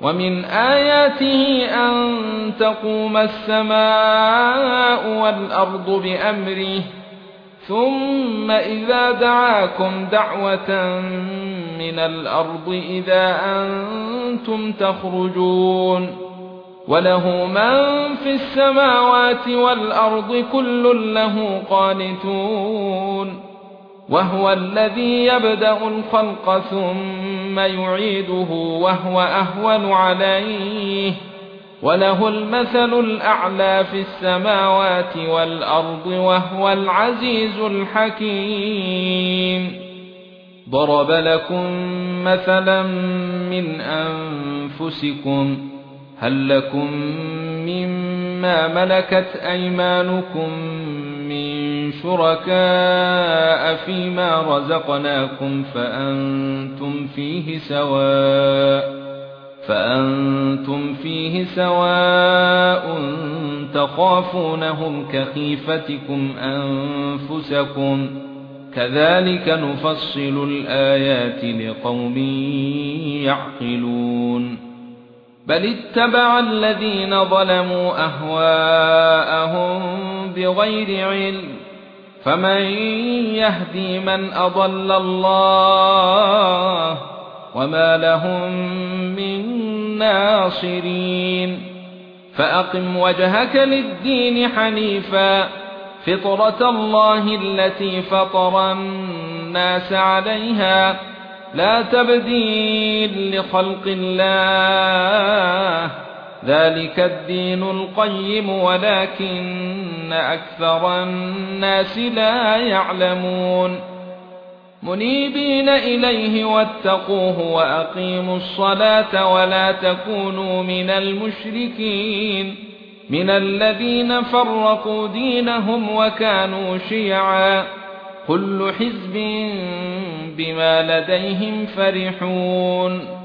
ومن آياته أن تقوم السماء والأرض بأمره ثم إذا دعاكم دعوة من الأرض إذا أنتم تخرجون وله من في السماوات والأرض كل له قانتون وهو الذي يبدأ الخلق ثم يعيده وهو أهون عليه وله المثل الأعلى في السماوات والأرض وهو العزيز الحكيم ضرب لكم مثلا من أنفسكم هل لكم مما ملكت أيمانكم من شركاء فيما رزقناكم فأنتم فيه سواء تخافونهم كخيفتكم أنفسكم كذلك نفصل الآيات لقوم يعقلون بل اتبع الذين ظلموا أهواءهم بغير علم فمن يهدي من أضل الله وما لهم من ناصرين فأقم وجهك للدين حنيفا فطرة الله التي فطر الناس عليها لا تبديل لخلق الله ذلك الدين القيم ولكن أكثر الناس لا يعلمون منيبين إليه واتقوه وأقيموا الصلاة ولا تكونوا من المشركين من الذين فرقوا دينهم وكانوا شيعا كل حزب بما لديهم فرحون